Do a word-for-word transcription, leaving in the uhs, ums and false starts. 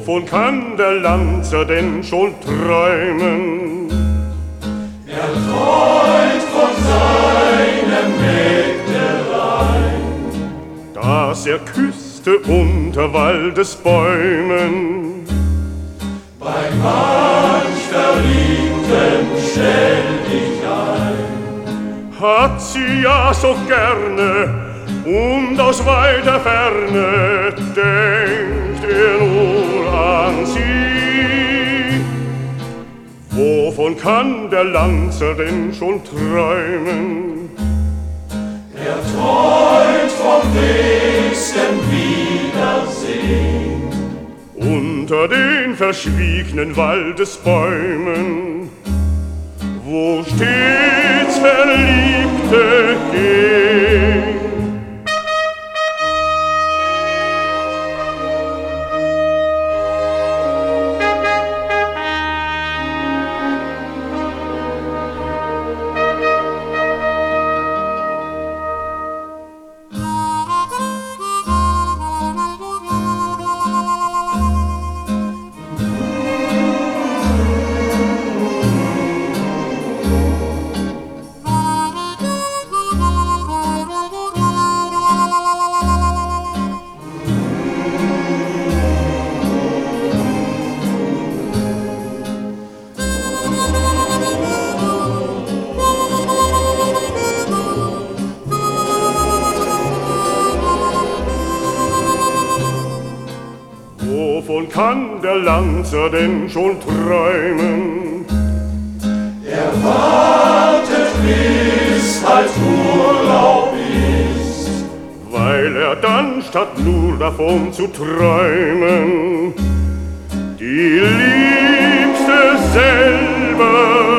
Wovon kann der Lanzer denn schon träumen? Er träumt von seinem Mägdelein, das er küsste unter Waldesbäumen. Bei manch Verliebten stell dich ein, hat sie ja so gerne, und aus weiter Ferne denkt er nur an sie. Wovon kann der Lanzer denn schon träumen? Er träumt vom nächsten Wiedersehen unter den verschwiegenen Waldesbäumen, wo stets Verliebte gehen. Wovon kann der Lanzer denn schon träumen? Er wartet, bis bald Urlaub ist, weil er dann statt nur davon zu träumen die Liebste selber